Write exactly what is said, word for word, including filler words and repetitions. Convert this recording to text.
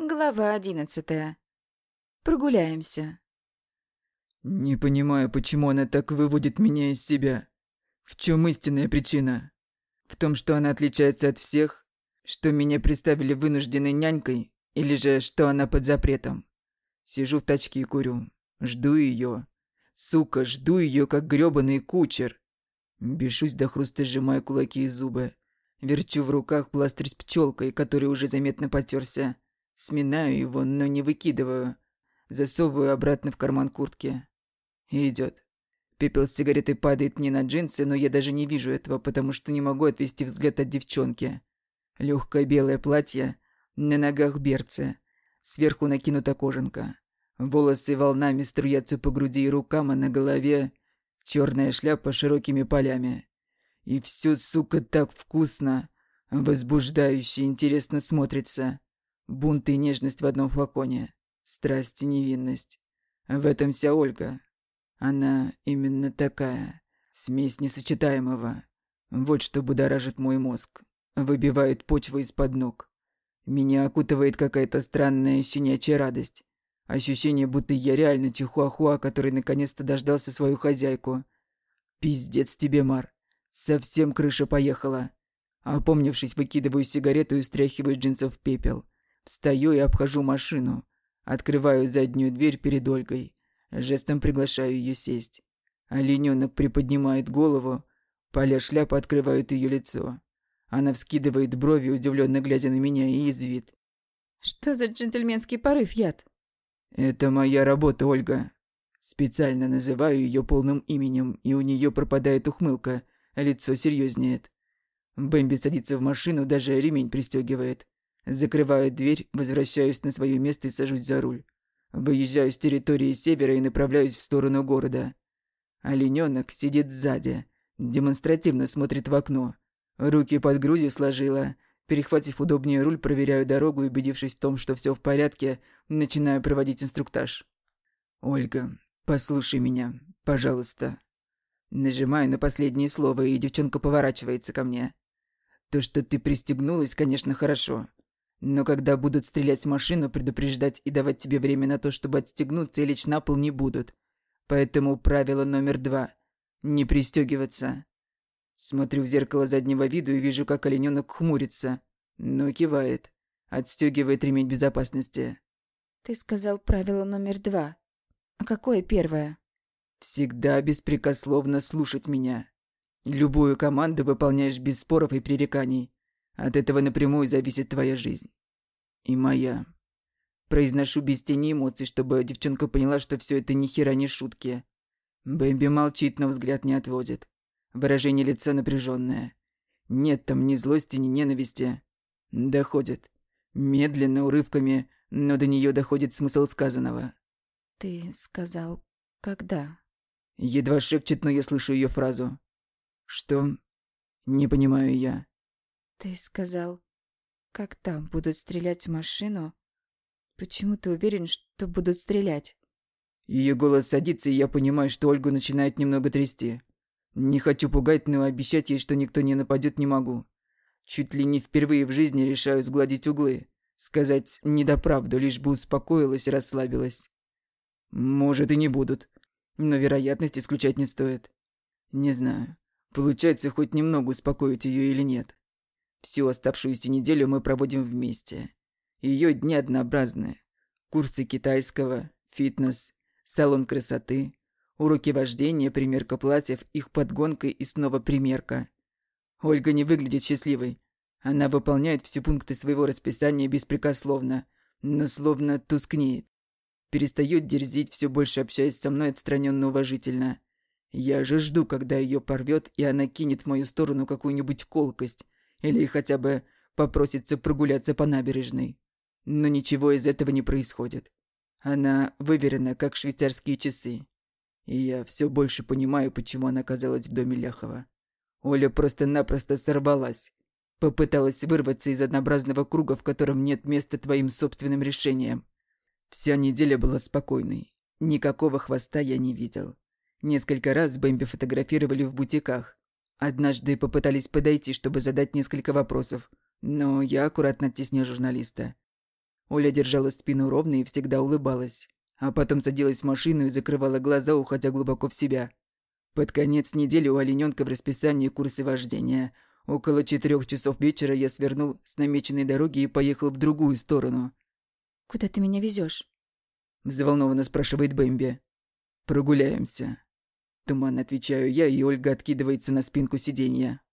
Глава одиннадцатая. Прогуляемся. Не понимаю, почему она так выводит меня из себя. В чем истинная причина? В том, что она отличается от всех? Что меня приставили вынужденной нянькой? Или же, что она под запретом? Сижу в тачке и курю. Жду ее. Сука, жду ее, как грёбаный кучер. Бешусь до хруста, сжимая кулаки и зубы. Верчу в руках пластырь с пчелкой, который уже заметно потерся. Сминаю его, но не выкидываю. Засовываю обратно в карман куртки. И идет. Пепел с сигаретой падает мне на джинсы, но я даже не вижу этого, потому что не могу отвести взгляд от девчонки. Легкое белое платье, на ногах берцы, сверху накинута кожанка. Волосы волнами струятся по груди и рукам, а на голове черная шляпа с широкими полями. И все, сука, так вкусно, возбуждающе, интересно смотрится. Бунт и нежность в одном флаконе. Страсть и невинность. В этом вся Ольга. Она именно такая. Смесь несочетаемого. Вот что будоражит мой мозг. Выбивает почву из-под ног. Меня окутывает какая-то странная щенячья радость. Ощущение, будто я реально чихуахуа, который наконец-то дождался свою хозяйку. Пиздец тебе, Мар. Совсем крыша поехала. Опомнившись, выкидываю сигарету и стряхиваю с джинсов пепел. Встаю и обхожу машину. Открываю заднюю дверь перед Ольгой. Жестом приглашаю ее сесть. Оленёнок приподнимает голову. Поля шляпы открывают ее лицо. Она вскидывает брови, удивленно глядя на меня, и язвит. Что за джентльменский порыв, Яд? Это моя работа, Ольга. Специально называю ее полным именем, и у нее пропадает ухмылка, а лицо серьезнеет. Бэмби садится в машину, даже ремень пристегивает. Закрываю дверь, возвращаюсь на свое место и сажусь за руль. Выезжаю с территории севера и направляюсь в сторону города. Оленёнок сидит сзади, демонстративно смотрит в окно. Руки под грудью сложила. Перехватив удобнее руль, проверяю дорогу и, убедившись в том, что все в порядке, начинаю проводить инструктаж. «Ольга, послушай меня, пожалуйста». Нажимаю на последнее слово, и девчонка поворачивается ко мне. «То, что ты пристегнулась, конечно, хорошо. Но когда будут стрелять в машину, предупреждать и давать тебе время на то, чтобы отстегнуться и лечь на пол, не будут. Поэтому правило номер два – не пристегиваться». Смотрю в зеркало заднего вида и вижу, как оленёнок хмурится, но кивает, отстёгивает ремень безопасности. Ты сказал правило номер два. А какое первое? Всегда беспрекословно слушать меня. Любую команду выполняешь без споров и пререканий. От этого напрямую зависит твоя жизнь. И моя. Произношу без тени эмоций, чтобы девчонка поняла, что все это ни хера не шутки. Бэмби молчит, но взгляд не отводит. Выражение лица напряженное. Нет там ни злости, ни ненависти. Доходит. Медленно, урывками, но до нее доходит смысл сказанного. Ты сказал, когда? Едва шепчет, но я слышу ее фразу. Что? Не понимаю я. Ты сказал, когда будут стрелять в машину? Почему ты уверен, что будут стрелять? Ее голос садится, и я понимаю, что Ольгу начинает немного трясти. Не хочу пугать, но обещать ей, что никто не нападет, не могу. Чуть ли не впервые в жизни решаю сгладить углы. Сказать недоправду, лишь бы успокоилась и расслабилась. Может, и не будут. Но вероятность исключать не стоит. Не знаю, получается хоть немного успокоить ее или нет. Всю оставшуюся неделю мы проводим вместе. Ее дни однообразные. Курсы китайского, фитнес, салон красоты, уроки вождения, примерка платьев, их подгонка и снова примерка. Ольга не выглядит счастливой. Она выполняет все пункты своего расписания беспрекословно, но словно тускнеет. Перестает дерзить, все больше общаясь со мной отстраненно уважительно. Я же жду, когда ее порвет, и она кинет в мою сторону какую-нибудь колкость, или хотя бы попросится прогуляться по набережной. Но ничего из этого не происходит. Она выверена, как швейцарские часы. И я все больше понимаю, почему она оказалась в доме Ляхова. Оля просто-напросто сорвалась. Попыталась вырваться из однообразного круга, в котором нет места твоим собственным решениям. Вся неделя была спокойной. Никакого хвоста я не видел. Несколько раз Бэмби фотографировали в бутиках. Однажды попытались подойти, чтобы задать несколько вопросов, но я аккуратно оттеснил журналиста. Оля держала спину ровно и всегда улыбалась. А потом садилась в машину и закрывала глаза, уходя глубоко в себя. Под конец недели у оленёнка в расписании курсы вождения. Около четырёх часов вечера я свернул с намеченной дороги и поехал в другую сторону. «Куда ты меня везёшь?» – взволнованно спрашивает Бэмби. «Прогуляемся». Туманно отвечаю я, и Ольга откидывается на спинку сиденья.